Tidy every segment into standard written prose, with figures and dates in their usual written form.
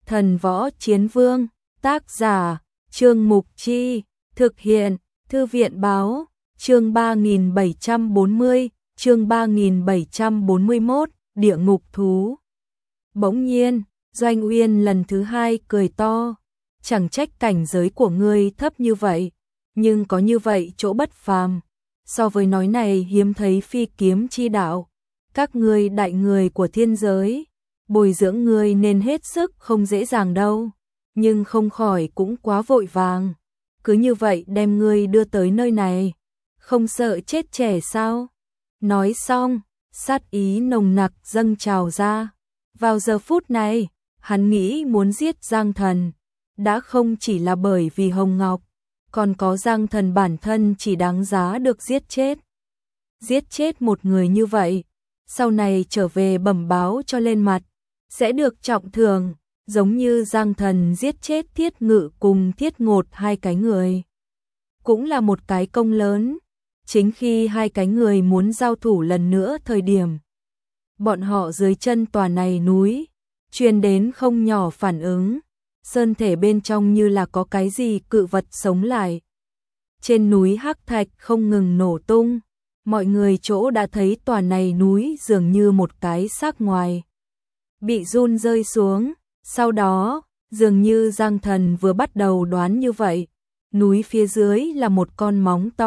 Thần Võ Chiến Vương, tác giả, Trương Mục Chi, thực hiện, Thư viện Báo, chương 3740, chương 3741, Địa ngục thú. Bỗng nhiên, Doanh Uyên lần thứ hai cười to, chẳng trách cảnh giới của ngươi thấp như vậy, nhưng có như vậy chỗ bất phàm. So với nói này hiếm thấy phi kiếm chi đạo, các ngươi đại người của thiên giới, bồi dưỡng ngươi nên hết sức không dễ dàng đâu, nhưng không khỏi cũng quá vội vàng. Cứ như vậy đem ngươi đưa tới nơi này, không sợ chết trẻ sao? Nói xong, sát ý nồng nặc dâng trào ra. Vào giờ phút này, hắn nghĩ muốn giết Giang Thần, đã không chỉ là bởi vì Hồng Ngọc, còn có Giang Thần bản thân chỉ đáng giá được giết chết. Giết chết một người như vậy, sau này trở về bẩm báo cho lên mặt, sẽ được trọng thưởng, giống như Giang Thần giết chết Thiết Ngự cùng Thiết Ngột hai cái người. Cũng là một cái công lớn, chính khi hai cái người muốn giao thủ lần nữa thời điểm. Bọn họ dưới chân tòa này núi, truyền đến không nhỏ phản ứng, sơn thể bên trong như là có cái gì cự vật sống lại. Trên núi hắc thạch không ngừng nổ tung, mọi người chỗ đã thấy tòa này núi dường như một cái xác ngoài. Bị run rơi xuống, sau đó, dường như Giang Thần vừa bắt đầu đoán như vậy, núi phía dưới là một con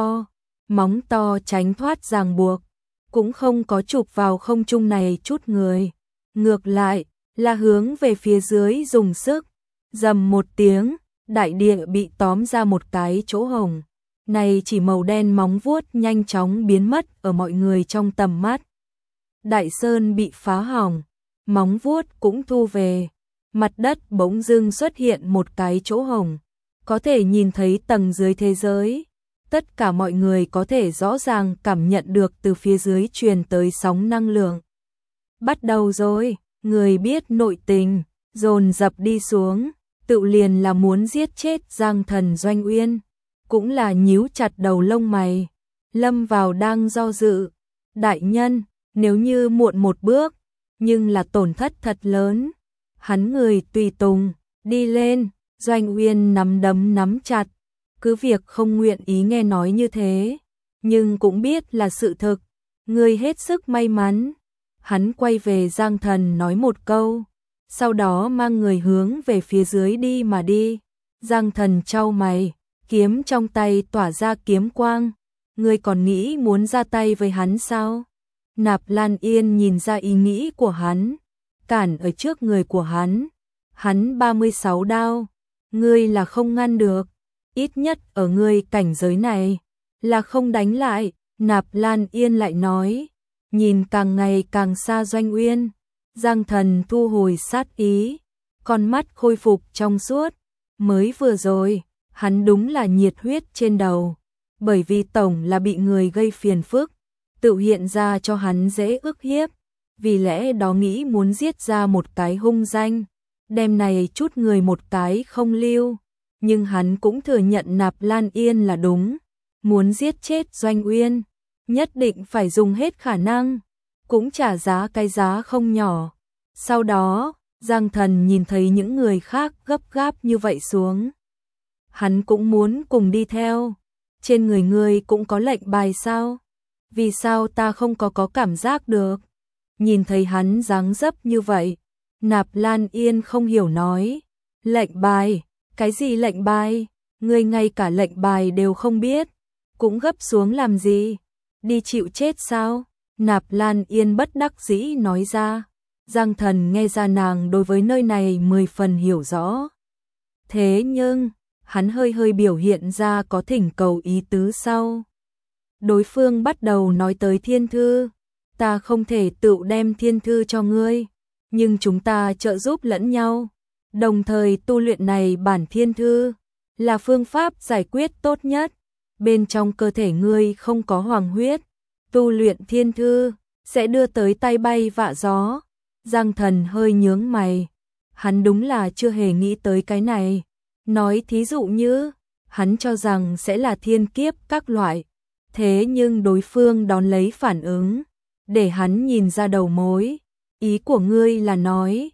móng to tránh thoát ràng buộc, cũng không có chụp vào không trung này chút người, ngược lại là hướng về phía dưới dùng sức, rầm một tiếng, đại địa bị tóm ra một cái chỗ hổng, này chỉ màu đen móng vuốt nhanh chóng biến mất ở mọi người trong tầm mắt. Đại sơn bị phá hỏng, móng vuốt cũng thu về, mặt đất bỗng dưng xuất hiện một cái chỗ hổng, có thể nhìn thấy tầng dưới thế giới. Tất cả mọi người có thể rõ ràng cảm nhận được từ phía dưới truyền tới sóng năng lượng. Bắt đầu rồi, người biết nội tình, dồn dập đi xuống, tự liền là muốn giết chết Giang Thần Doanh Uyên, cũng là nhíu chặt đầu lông mày, lâm vào đang do dự. Đại nhân, nếu như muộn một bước, nhưng là tổn thất thật lớn. Hắn người tùy tùng, đi lên, Doanh Uyên nắm đấm nắm chặt, cứ việc không nguyện ý nghe nói như thế, nhưng cũng biết là sự thực, người hết sức may mắn. Hắn quay về Giang Thần nói một câu, sau đó mang người hướng về phía dưới đi mà đi. Giang Thần chau mày, kiếm trong tay tỏa ra kiếm quang, người còn nghĩ muốn ra tay với hắn sao? Nạp Lan Yên nhìn ra ý nghĩ của hắn, cản ở trước người của hắn 36 đao, ngươi là không ngăn được, ít nhất ở ngươi cảnh giới này, là không đánh lại. Nạp Lan Yên lại nói, nhìn càng ngày càng xa Doanh Uyên, Giang Thần thu hồi sát ý, con mắt khôi phục trong suốt, mới vừa rồi, hắn đúng là nhiệt huyết trên đầu, bởi vì tổng là bị người gây phiền phức, tự hiện ra cho hắn dễ ức hiếp, vì lẽ đó nghĩ muốn giết ra một cái hung danh, đem này chút người một cái không lưu, nhưng hắn cũng thừa nhận Nạp Lan Yên là đúng, muốn giết chết Doanh Uyên, nhất định phải dùng hết khả năng, cũng trả giá cái giá không nhỏ. Sau đó, Giang Thần nhìn thấy những người khác gấp gáp như vậy xuống, hắn cũng muốn cùng đi theo. Trên người ngươi cũng có lệnh bài sao? Vì sao ta không có cảm giác được? Nhìn thấy hắn dáng dấp như vậy, Nạp Lan Yên không hiểu nói, lệnh bài, cái gì lệnh bài? Ngươi ngay cả lệnh bài đều không biết, cũng gấp xuống làm gì? Đi chịu chết sao? Nạp Lan Yên bất đắc dĩ nói ra. Giang Thần nghe ra nàng đối với nơi này 10 phần hiểu rõ. Thế nhưng, hắn hơi biểu hiện ra có thỉnh cầu ý tứ sau. Đối phương bắt đầu nói tới thiên thư, ta không thể tự đem thiên thư cho ngươi, nhưng chúng ta trợ giúp lẫn nhau, đồng thời tu luyện này bản thiên thư, là phương pháp giải quyết tốt nhất. Bên trong cơ thể ngươi không có hoàng huyết, tu luyện thiên thư, sẽ đưa tới tay bay vạ gió. Giang Thần hơi nhướng mày, hắn đúng là chưa hề nghĩ tới cái này. Nói thí dụ như, hắn cho rằng sẽ là thiên kiếp các loại, thế nhưng đối phương đón lấy phản ứng, để hắn nhìn ra đầu mối. Ý của ngươi là nói,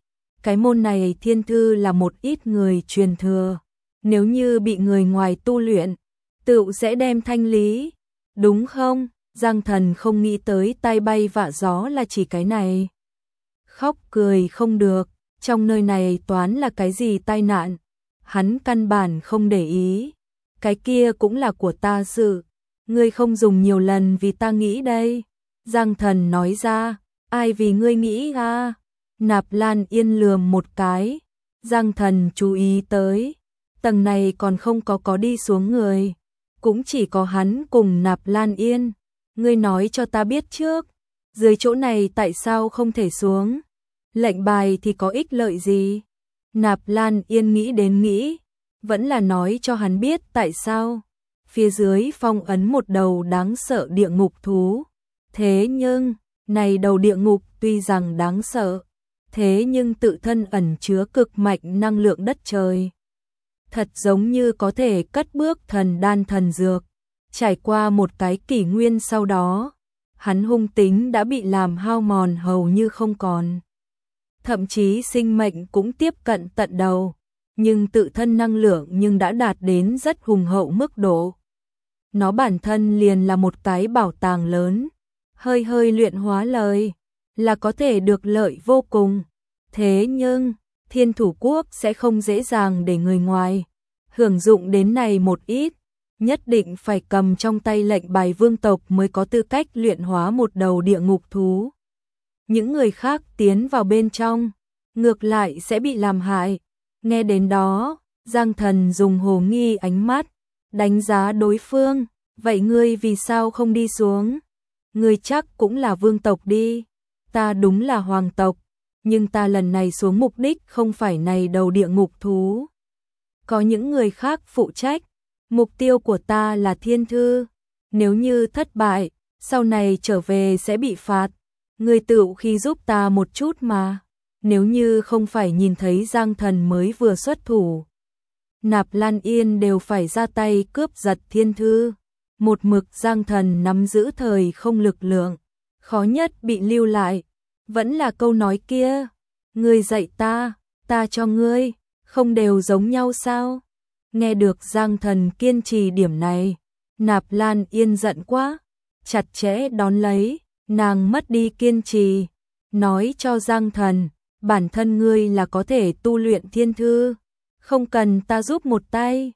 Cái môn này thiên thư là một ít người truyền thừa, nếu như bị người ngoài tu luyện, tựu sẽ đem thanh lý, đúng không? Giang Thần không nghĩ tới tai bay vạ gió là chỉ cái này. Khóc cười không được, trong nơi này toán là cái gì tai nạn, hắn căn bản không để ý. Cái kia cũng là của ta sự, ngươi không dùng nhiều lần vì ta nghĩ đây. Giang Thần nói ra, ai vì ngươi nghĩ à? Nạp Lan Yên lườm một cái, Giang Thần chú ý tới, tầng này còn không có đi xuống người, cũng chỉ có hắn cùng Nạp Lan Yên. Ngươi nói cho ta biết trước, dưới chỗ này tại sao không thể xuống? Lệnh bài thì có ích lợi gì? Nạp Lan Yên nghĩ đến nghĩ, vẫn là nói cho hắn biết tại sao. Phía dưới phong ấn một đầu đáng sợ địa ngục thú. Thế nhưng, này đầu địa ngục tuy rằng đáng sợ, thế nhưng tự thân ẩn chứa cực mạnh năng lượng đất trời. Thật giống như có thể cất bước thần đan thần dược. Trải qua một cái kỷ nguyên sau đó, hắn hung tính đã bị làm hao mòn hầu như không còn. Thậm chí sinh mệnh cũng tiếp cận tận đầu, nhưng tự thân năng lượng nhưng đã đạt đến rất hùng hậu mức độ. Nó bản thân liền là một cái bảo tàng lớn, hơi hơi luyện hóa lời, là có thể được lợi vô cùng. Thế nhưng, Thiên Thủ Quốc sẽ không dễ dàng để người ngoài hưởng dụng đến này một ít, nhất định phải cầm trong tay lệnh bài vương tộc mới có tư cách luyện hóa một đầu địa ngục thú. Những người khác tiến vào bên trong, ngược lại sẽ bị làm hại. Nghe đến đó, Giang Thần dùng hồ nghi ánh mắt, đánh giá đối phương, vậy ngươi vì sao không đi xuống? Ngươi chắc cũng là vương tộc đi, ta đúng là hoàng tộc, nhưng ta lần này xuống mục đích không phải này đầu địa ngục thú. Có những người khác phụ trách, mục tiêu của ta là thiên thư, nếu như thất bại, sau này trở về sẽ bị phạt. Ngươi tự khi giúp ta một chút mà, nếu như không phải nhìn thấy Giang Thần mới vừa xuất thủ, Nạp Lan Yên đều phải ra tay cướp giật thiên thư. Một mực Giang Thần nắm giữ thời không lực lượng, khó nhất bị lưu lại, vẫn là câu nói kia, ngươi dạy ta cho ngươi, không đều giống nhau sao? Nghe được Giang Thần kiên trì điểm này, Nạp Lan Yên giận quá, chặt chẽ đón lấy, nàng mất đi kiên trì, nói cho Giang Thần, bản thân ngươi là có thể tu luyện thiên thư, không cần ta giúp một tay.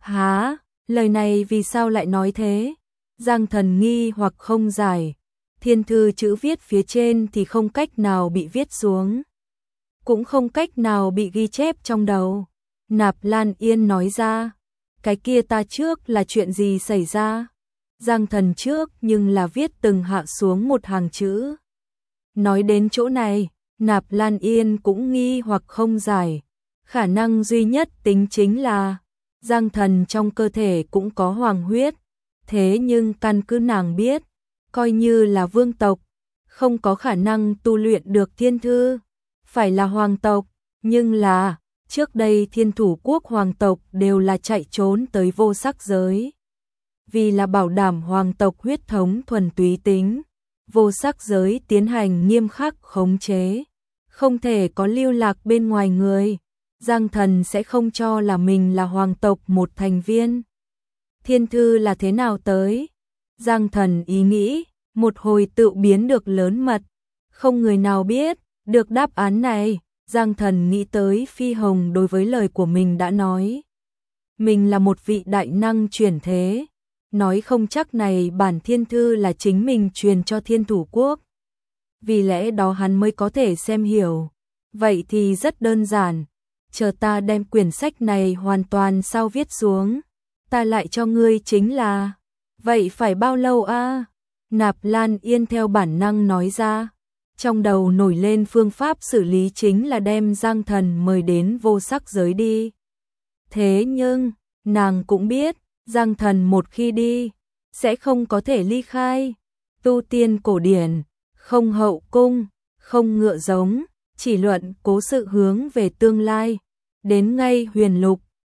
Hả? Lời này vì sao lại nói thế? Giang Thần nghi hoặc không giải, thiên thư chữ viết phía trên thì không cách nào bị viết xuống, cũng không cách nào bị ghi chép trong đầu. Nạp Lan Yên nói ra, cái kia ta trước là chuyện gì xảy ra? Giang Thần trước nhưng là viết từng hạ xuống một hàng chữ. Nói đến chỗ này, Nạp Lan Yên cũng nghi hoặc không giải, khả năng duy nhất tính chính là Giang Thần trong cơ thể cũng có hoàng huyết, thế nhưng căn cứ nàng biết, coi như là vương tộc, không có khả năng tu luyện được thiên thư, phải là hoàng tộc, nhưng là, trước đây Thiên Thủ Quốc hoàng tộc đều là chạy trốn tới vô sắc giới. Vì là bảo đảm hoàng tộc huyết thống thuần túy tính, vô sắc giới tiến hành nghiêm khắc khống chế, không thể có lưu lạc bên ngoài người. Giang Thần sẽ không cho là mình là hoàng tộc một thành viên. Thiên thư là thế nào tới? Giang Thần ý nghĩ, một hồi tự biến được lớn mật, không người nào biết được đáp án này. Giang Thần nghĩ tới Phi Hồng đối với lời của mình đã nói, mình là một vị đại năng chuyển thế, nói không chắc này bản thiên thư là chính mình truyền cho Thiên Thủ Quốc, vì lẽ đó hắn mới có thể xem hiểu. Vậy thì rất đơn giản, chờ ta đem quyển sách này hoàn toàn sao viết xuống, ta lại cho ngươi chính là. Vậy phải bao lâu a? Nạp Lan Yên theo bản năng nói ra, trong đầu nổi lên phương pháp xử lý chính là đem Giang Thần mời đến vô sắc giới đi. Thế nhưng, nàng cũng biết, Giang Thần một khi đi, sẽ không có thể ly khai. Tu tiên cổ điển, không hậu cung, không ngựa giống, chỉ luận cố sự hướng về tương lai. Đến ngay huyền lục,